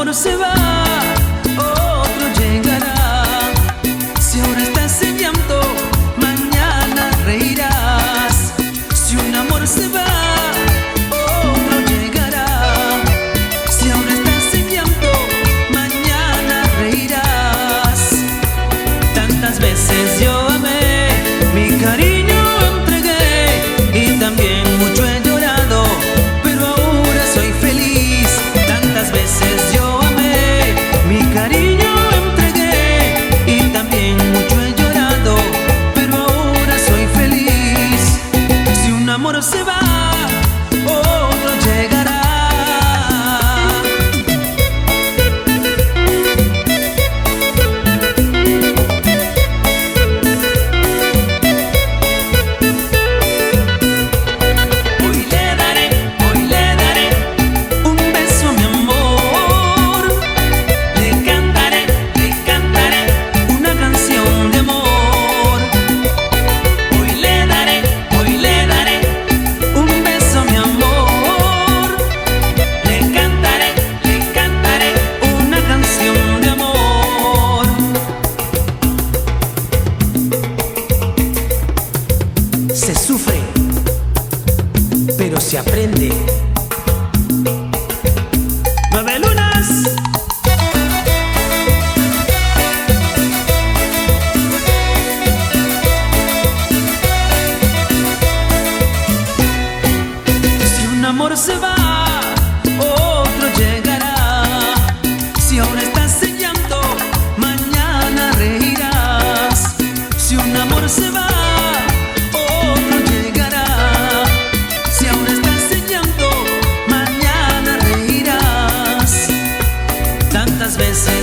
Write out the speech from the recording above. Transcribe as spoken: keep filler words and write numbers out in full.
amor se va, otro llegará. Si ahora estás en llanto, mañana reirás. Si un amor se va, otro llegará. Si ahora estás en llanto, mañana reirás. Tantas veces yo amé, mi cariño entregué y también mucho he llorado, pero ahora soy feliz. Tantas veces yo amé, mi cariño entregué y también mucho he llorado, pero ahora soy feliz. Si un amor se va, otro llegará. Se sufre, pero se aprende. Nueve lunas. Si un amor se va, otro llegará. Si ahora estás en llanto, mañana reirás. Si un amor se va, tantas veces